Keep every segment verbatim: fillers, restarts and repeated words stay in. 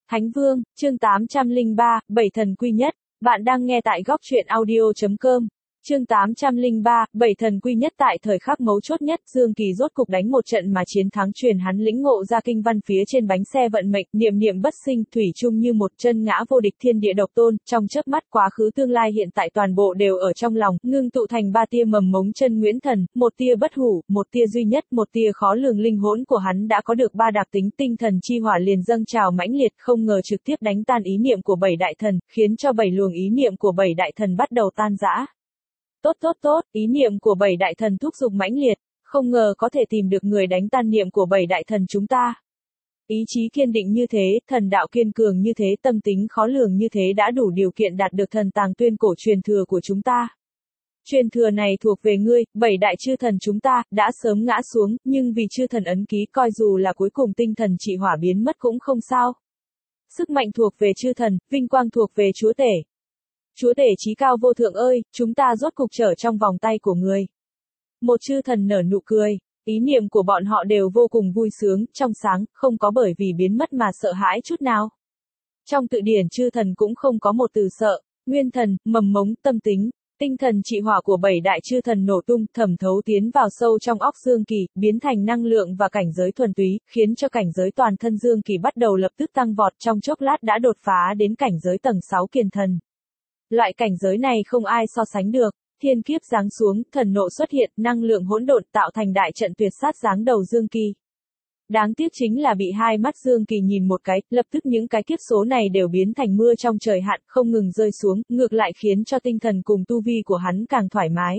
Thánh Vương, chương tám trăm lẻ ba, Bảy thần quy nhất. Bạn đang nghe tại góc truyện audio.com. Chương tám trăm lẻ ba, Bảy thần quy nhất. Tại thời khắc mấu chốt nhất, Dương Kỳ rốt cục đánh một trận mà chiến thắng, truyền hắn lĩnh ngộ ra kinh văn phía trên bánh xe vận mệnh, niệm niệm bất sinh, thủy chung như một, chân ngã vô địch, thiên địa độc tôn, trong chớp mắt quá khứ tương lai hiện tại toàn bộ đều ở trong lòng, ngưng tụ thành ba tia mầm mống chân nguyễn thần, một tia bất hủ, một tia duy nhất, một tia khó lường. Linh hỗn của hắn đã có được ba đặc tính, tinh thần chi hỏa liền dâng trào mãnh liệt, không ngờ trực tiếp đánh tan ý niệm của bảy đại thần, khiến cho bảy luồng ý niệm của bảy đại thần bắt đầu tan rã. Tốt tốt tốt, ý niệm của bảy đại thần thúc giục mãnh liệt, không ngờ có thể tìm được người đánh tan niệm của bảy đại thần chúng ta. Ý chí kiên định như thế, thần đạo kiên cường như thế, tâm tính khó lường như thế đã đủ điều kiện đạt được thần tàng tuyên cổ truyền thừa của chúng ta. Truyền thừa này thuộc về ngươi, bảy đại chư thần chúng ta, đã sớm ngã xuống, nhưng vì chư thần ấn ký, coi dù là cuối cùng tinh thần trị hỏa biến mất cũng không sao. Sức mạnh thuộc về chư thần, vinh quang thuộc về chúa tể. Chúa tể chí cao vô thượng ơi, chúng ta rốt cục trở trong vòng tay của người. Một chư thần nở nụ cười, ý niệm của bọn họ đều vô cùng vui sướng, trong sáng, không có bởi vì biến mất mà sợ hãi chút nào. Trong tự điển chư thần cũng không có một từ sợ, nguyên thần, mầm mống, tâm tính, tinh thần trị hỏa của bảy đại chư thần nổ tung, thẩm thấu tiến vào sâu trong óc Dương Kỳ, biến thành năng lượng và cảnh giới thuần túy, khiến cho cảnh giới toàn thân Dương Kỳ bắt đầu lập tức tăng vọt, trong chốc lát đã đột phá đến cảnh giới tầng sáu kiền thần. Loại cảnh giới này không ai so sánh được, thiên kiếp giáng xuống, thần nộ xuất hiện, năng lượng hỗn độn tạo thành đại trận tuyệt sát giáng đầu Dương Kỳ. Đáng tiếc chính là bị hai mắt Dương Kỳ nhìn một cái, lập tức những cái kiếp số này đều biến thành mưa trong trời hạn, không ngừng rơi xuống, ngược lại khiến cho tinh thần cùng tu vi của hắn càng thoải mái.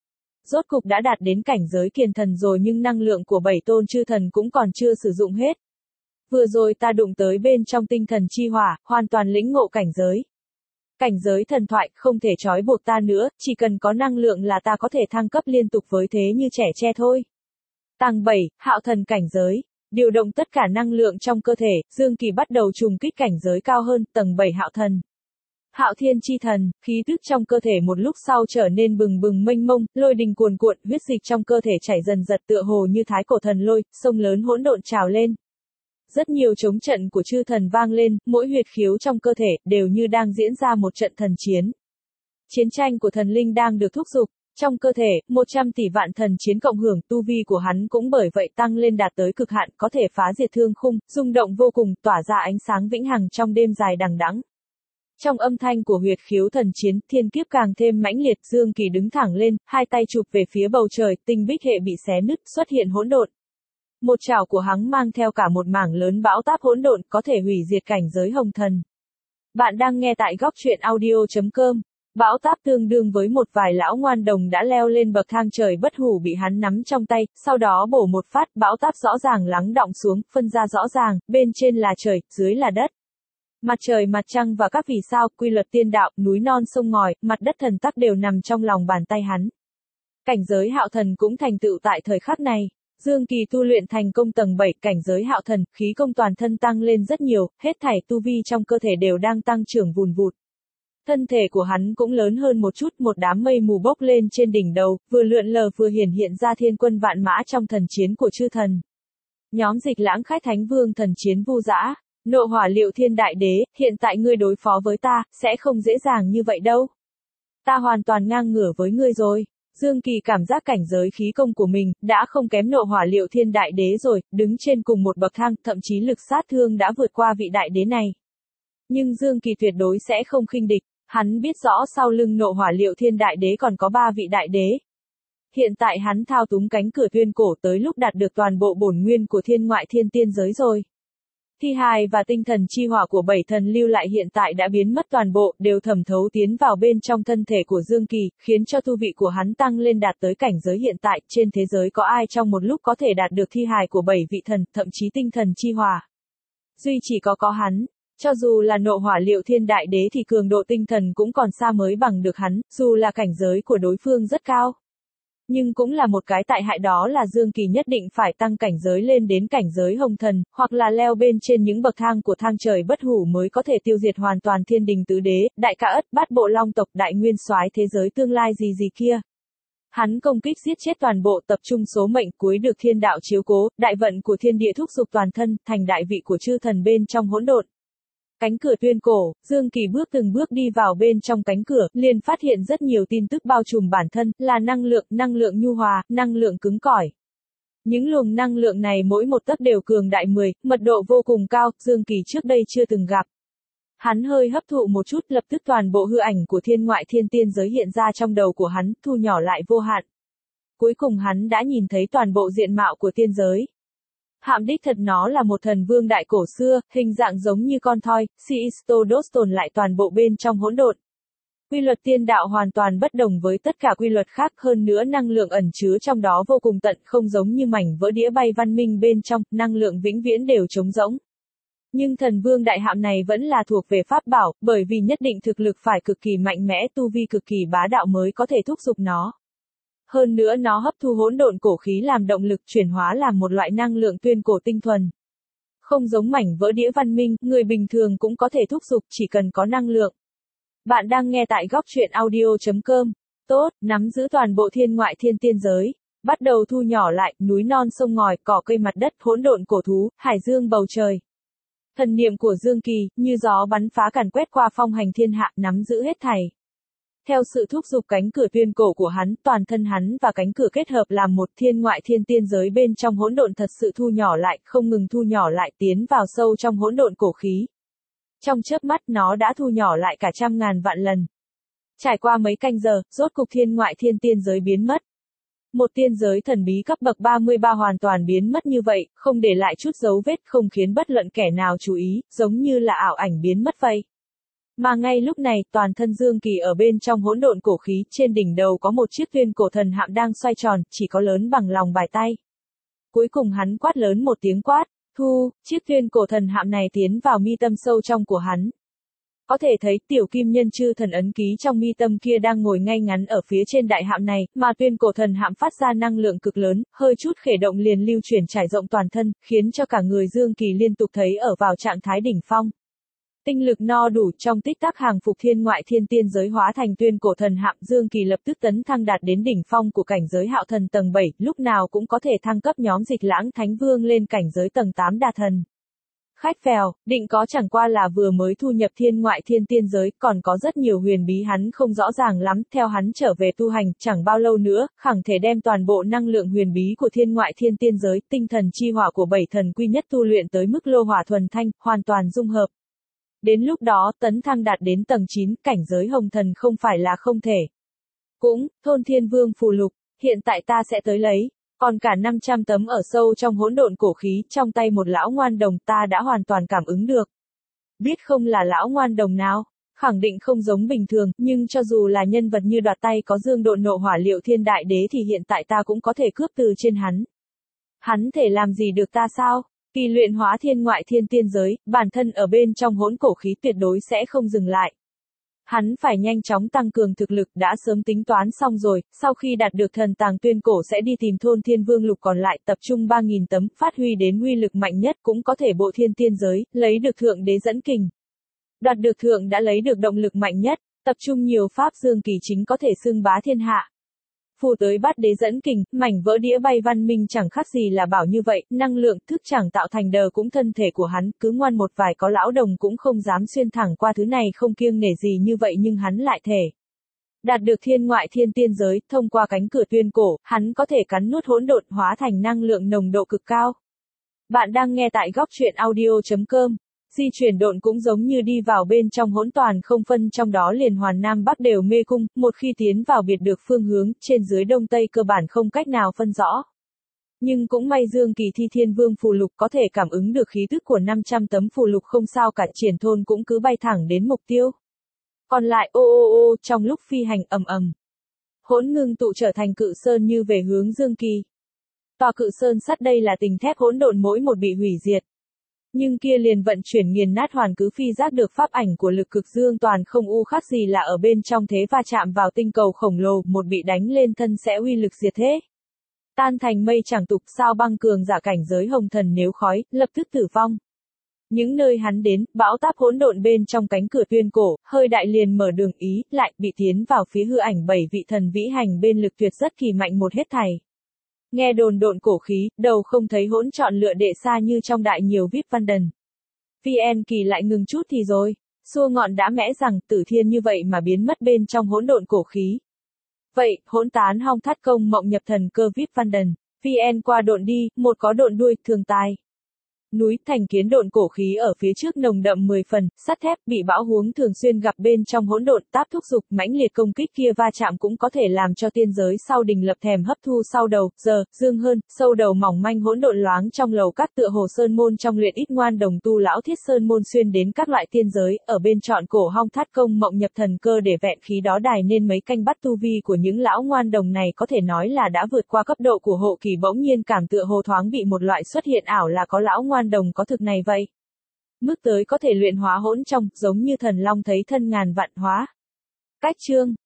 Rốt cục đã đạt đến cảnh giới kiền thần rồi, nhưng năng lượng của bảy tôn chư thần cũng còn chưa sử dụng hết. Vừa rồi ta đụng tới bên trong tinh thần chi hỏa, hoàn toàn lĩnh ngộ cảnh giới. Cảnh giới thần thoại không thể trói buộc ta nữa, chỉ cần có năng lượng là ta có thể thăng cấp liên tục với thế như trẻ tre thôi. Tầng bảy, hạo thần cảnh giới. Điều động tất cả năng lượng trong cơ thể, Dương Kỳ bắt đầu trùng kích cảnh giới cao hơn, tầng bảy hạo thần. Hạo thiên chi thần, khí tức trong cơ thể một lúc sau trở nên bừng bừng mênh mông, lôi đình cuồn cuộn, huyết dịch trong cơ thể chảy dần dật tựa hồ như thái cổ thần lôi, sông lớn hỗn độn trào lên. Rất nhiều chống trận của chư thần vang lên, mỗi huyệt khiếu trong cơ thể đều như đang diễn ra một trận thần chiến. Chiến tranh của thần linh đang được thúc giục, trong cơ thể, một trăm tỷ vạn thần chiến cộng hưởng, tu vi của hắn cũng bởi vậy tăng lên đạt tới cực hạn, có thể phá diệt thương khung, rung động vô cùng, tỏa ra ánh sáng vĩnh hằng trong đêm dài đằng đẵng. Trong âm thanh của huyệt khiếu thần chiến, thiên kiếp càng thêm mãnh liệt, Dương Kỳ đứng thẳng lên, hai tay chụp về phía bầu trời, tinh bích hệ bị xé nứt, xuất hiện hỗn độn. Một trảo của hắn mang theo cả một mảng lớn bão táp hỗn độn, có thể hủy diệt cảnh giới hồng thần. Bạn đang nghe tại góc truyện audio.com. Bão táp tương đương với một vài lão ngoan đồng đã leo lên bậc thang trời bất hủ bị hắn nắm trong tay, sau đó bổ một phát, bão táp rõ ràng lắng đọng xuống, phân ra rõ ràng, bên trên là trời, dưới là đất. Mặt trời, mặt trăng và các vì sao, quy luật tiên đạo, núi non sông ngòi, mặt đất thần tắc đều nằm trong lòng bàn tay hắn. Cảnh giới hạo thần cũng thành tựu tại thời khắc này. Dương Kỳ tu luyện thành công tầng bảy, cảnh giới hạo thần, khí công toàn thân tăng lên rất nhiều, hết thảy tu vi trong cơ thể đều đang tăng trưởng vùn vụt. Thân thể của hắn cũng lớn hơn một chút, một đám mây mù bốc lên trên đỉnh đầu, vừa lượn lờ vừa hiển hiện ra thiên quân vạn mã trong thần chiến của chư thần. Nhóm Dịch Lãng Khách Thánh Vương thần chiến vu dã, nộ hỏa liệu thiên đại đế, hiện tại ngươi đối phó với ta, sẽ không dễ dàng như vậy đâu. Ta hoàn toàn ngang ngửa với ngươi rồi. Dương Kỳ cảm giác cảnh giới khí công của mình, đã không kém nộ hỏa liệu thiên đại đế rồi, đứng trên cùng một bậc thang, thậm chí lực sát thương đã vượt qua vị đại đế này. Nhưng Dương Kỳ tuyệt đối sẽ không khinh địch, hắn biết rõ sau lưng nộ hỏa liệu thiên đại đế còn có ba vị đại đế. Hiện tại hắn thao túng cánh cửa tuyên cổ tới lúc đạt được toàn bộ bổn nguyên của thiên ngoại thiên tiên giới rồi. Thi hài và tinh thần chi hỏa của bảy thần lưu lại hiện tại đã biến mất toàn bộ, đều thẩm thấu tiến vào bên trong thân thể của Dương Kỳ, khiến cho tu vị của hắn tăng lên đạt tới cảnh giới hiện tại, trên thế giới có ai trong một lúc có thể đạt được thi hài của bảy vị thần, thậm chí tinh thần chi hỏa. Duy chỉ có có hắn, cho dù là nộ hỏa liệu thiên đại đế thì cường độ tinh thần cũng còn xa mới bằng được hắn, dù là cảnh giới của đối phương rất cao. Nhưng cũng là một cái tại hại, đó là Dương Kỳ nhất định phải tăng cảnh giới lên đến cảnh giới hồng thần, hoặc là leo bên trên những bậc thang của thang trời bất hủ mới có thể tiêu diệt hoàn toàn thiên đình tứ đế, đại ca ất, bát bộ long tộc, đại nguyên soái thế giới tương lai gì gì kia. Hắn công kích giết chết toàn bộ, tập trung số mệnh, cuối được thiên đạo chiếu cố, đại vận của thiên địa thúc giục toàn thân, thành đại vị của chư thần bên trong hỗn độn. Cánh cửa tuyên cổ, Dương Kỳ bước từng bước đi vào bên trong cánh cửa, liền phát hiện rất nhiều tin tức bao trùm bản thân, là năng lượng, năng lượng nhu hòa, năng lượng cứng cỏi. Những luồng năng lượng này mỗi một tấc đều cường đại mười, mật độ vô cùng cao, Dương Kỳ trước đây chưa từng gặp. Hắn hơi hấp thụ một chút, lập tức toàn bộ hư ảnh của thiên ngoại thiên tiên giới hiện ra trong đầu của hắn, thu nhỏ lại vô hạn. Cuối cùng hắn đã nhìn thấy toàn bộ diện mạo của tiên giới. Hạm đích thật nó là một thần vương đại cổ xưa, hình dạng giống như con thoi, Sistodos tồn lại toàn bộ bên trong hỗn độn. Quy luật tiên đạo hoàn toàn bất đồng với tất cả quy luật khác, hơn nữa năng lượng ẩn chứa trong đó vô cùng tận, không giống như mảnh vỡ đĩa bay văn minh bên trong, năng lượng vĩnh viễn đều trống rỗng. Nhưng thần vương đại hạm này vẫn là thuộc về pháp bảo, bởi vì nhất định thực lực phải cực kỳ mạnh mẽ, tu vi cực kỳ bá đạo mới có thể thúc giục nó. Hơn nữa nó hấp thu hỗn độn cổ khí làm động lực, chuyển hóa làm một loại năng lượng tuyên cổ tinh thuần. Không giống mảnh vỡ đĩa văn minh, người bình thường cũng có thể thúc giục, chỉ cần có năng lượng. Bạn đang nghe tại góc truyện audio chấm com. Tốt, nắm giữ toàn bộ thiên ngoại thiên tiên giới. Bắt đầu thu nhỏ lại, núi non sông ngòi, cỏ cây mặt đất, hỗn độn cổ thú, hải dương bầu trời. Thần niệm của Dương Kỳ, như gió bắn phá càn quét qua phong hành thiên hạ, nắm giữ hết thảy. Theo sự thúc giục cánh cửa tuyên cổ của hắn, toàn thân hắn và cánh cửa kết hợp làm một, thiên ngoại thiên tiên giới bên trong hỗn độn thật sự thu nhỏ lại, không ngừng thu nhỏ lại, tiến vào sâu trong hỗn độn cổ khí. Trong chớp mắt nó đã thu nhỏ lại cả trăm ngàn vạn lần. Trải qua mấy canh giờ, rốt cục thiên ngoại thiên tiên giới biến mất. Một tiên giới thần bí cấp bậc ba mươi ba hoàn toàn biến mất như vậy, không để lại chút dấu vết, không khiến bất luận kẻ nào chú ý, giống như là ảo ảnh biến mất vậy. Mà ngay lúc này, toàn thân Dương Kỳ ở bên trong hỗn độn cổ khí, trên đỉnh đầu có một chiếc tuyên cổ thần hạm đang xoay tròn, chỉ có lớn bằng lòng bàn tay. Cuối cùng hắn quát lớn một tiếng quát, thu, chiếc tuyên cổ thần hạm này tiến vào mi tâm sâu trong của hắn. Có thể thấy tiểu kim nhân chư thần ấn ký trong mi tâm kia đang ngồi ngay ngắn ở phía trên đại hạm này, mà tuyên cổ thần hạm phát ra năng lượng cực lớn, hơi chút khởi động liền lưu chuyển trải rộng toàn thân, khiến cho cả người Dương Kỳ liên tục thấy ở vào trạng thái đỉnh phong. Tinh lực no đủ, trong tích tắc hàng phục thiên ngoại thiên tiên giới hóa thành tuyên cổ thần hạm, Dương Kỳ lập tức tấn thăng đạt đến đỉnh phong của cảnh giới hạo thần tầng bảy, lúc nào cũng có thể thăng cấp nhóm Dịch Lãng Thánh Vương lên cảnh giới tầng tám đa thần. Khách phèo, định có chẳng qua là vừa mới thu nhập thiên ngoại thiên tiên giới, còn có rất nhiều huyền bí hắn không rõ ràng lắm, theo hắn trở về tu hành, chẳng bao lâu nữa, khẳng thể đem toàn bộ năng lượng huyền bí của thiên ngoại thiên tiên giới, tinh thần chi hỏa của bảy thần quy nhất tu luyện tới mức lô hỏa thuần thanh, hoàn toàn dung hợp. Đến lúc đó, tấn thăng đạt đến tầng chín, cảnh giới hồng thần không phải là không thể. Cũng, thôn thiên vương phù lục, hiện tại ta sẽ tới lấy. Còn cả năm trăm tấm ở sâu trong hỗn độn cổ khí, trong tay một lão ngoan đồng ta đã hoàn toàn cảm ứng được. Biết không là lão ngoan đồng nào, khẳng định không giống bình thường, nhưng cho dù là nhân vật như đoạt tay có dương độn nộ hỏa liệu thiên đại đế thì hiện tại ta cũng có thể cướp từ trên hắn. Hắn thể làm gì được ta sao? Kỳ luyện hóa thiên ngoại thiên tiên giới, bản thân ở bên trong hỗn cổ khí tuyệt đối sẽ không dừng lại. Hắn phải nhanh chóng tăng cường thực lực, đã sớm tính toán xong rồi, sau khi đạt được thần tàng tuyên cổ sẽ đi tìm thôn thiên vương lục còn lại, tập trung ba nghìn tấm, phát huy đến uy lực mạnh nhất, cũng có thể bộ thiên tiên giới, lấy được thượng đế dẫn kình. Đoạt được thượng đã lấy được động lực mạnh nhất, tập trung nhiều pháp Dương Kỳ chính có thể xưng bá thiên hạ. Phù tới bát đế dẫn kình, mảnh vỡ đĩa bay văn minh chẳng khác gì là bảo như vậy, năng lượng, thức chẳng tạo thành đờ cũng thân thể của hắn, cứ ngoan một vài có lão đồng cũng không dám xuyên thẳng qua thứ này không kiêng nể gì như vậy nhưng hắn lại thể. Đạt được thiên ngoại thiên tiên giới, thông qua cánh cửa tuyên cổ, hắn có thể cắn nuốt hỗn độn hóa thành năng lượng nồng độ cực cao. Bạn đang nghe tại góc truyện audio chấm com. Di chuyển độn cũng giống như đi vào bên trong hỗn toàn không phân trong đó liền hoàn nam bắc đều mê cung, một khi tiến vào biệt được phương hướng, trên dưới đông tây cơ bản không cách nào phân rõ. Nhưng cũng may Dương Kỳ thi thiên vương phù lục có thể cảm ứng được khí tức của năm trăm tấm phù lục không sao cả, triển thôn cũng cứ bay thẳng đến mục tiêu. Còn lại ô ô ô trong lúc phi hành ầm ầm. Hỗn ngưng tụ trở thành cự sơn như về hướng Dương Kỳ. Tòa cự sơn sắt đây là tình thép hỗn độn mỗi một bị hủy diệt. Nhưng kia liền vận chuyển nghiền nát hoàn cứ phi giác được pháp ảnh của lực cực dương toàn không u khác gì là ở bên trong thế va chạm vào tinh cầu khổng lồ, một bị đánh lên thân sẽ uy lực diệt thế. Tan thành mây chẳng tục, sao băng cường giả cảnh giới hồng thần nếu khói, lập tức tử vong. Những nơi hắn đến, bão táp hỗn độn bên trong cánh cửa tuyên cổ, hơi đại liền mở đường ý, lại bị tiến vào phía hư ảnh bảy vị thần vĩ hành bên lực tuyệt rất kỳ mạnh một hết thảy. Nghe đồn độn cổ khí, đầu không thấy hỗn chọn lựa đệ xa như trong đại nhiều vip văn đần. vê en Kỳ lại ngừng chút thì rồi. Xua ngọn đã mẽ rằng, Tử Thiên như vậy mà biến mất bên trong hỗn độn cổ khí. Vậy, hỗn tán hong thắt công mộng nhập thần cơ vip văn đần. vê en qua độn đi, một có độn đuôi, thường tài. Núi thành kiến độn cổ khí ở phía trước nồng đậm mười phần, sắt thép bị bão huống thường xuyên gặp bên trong hỗn độn, táp thúc dục, mãnh liệt công kích kia va chạm cũng có thể làm cho tiên giới sau đình lập thèm hấp thu sau đầu, giờ, dương hơn, sâu đầu mỏng manh hỗn độn loáng trong lầu các tựa hồ sơn môn trong luyện ít ngoan đồng tu lão thiết sơn môn xuyên đến các loại tiên giới, ở bên trọn cổ hong thắt công mộng nhập thần cơ để vẹn khí đó đài nên mấy canh bắt tu vi của những lão ngoan đồng này có thể nói là đã vượt qua cấp độ của hộ kỳ, bỗng nhiên cảm tựa hồ thoáng bị một loại xuất hiện ảo là có lão ngoan đồng có thực này vậy. Mức tới có thể luyện hóa hỗn trong, giống như thần long thấy thân ngàn vạn hóa. Cách chương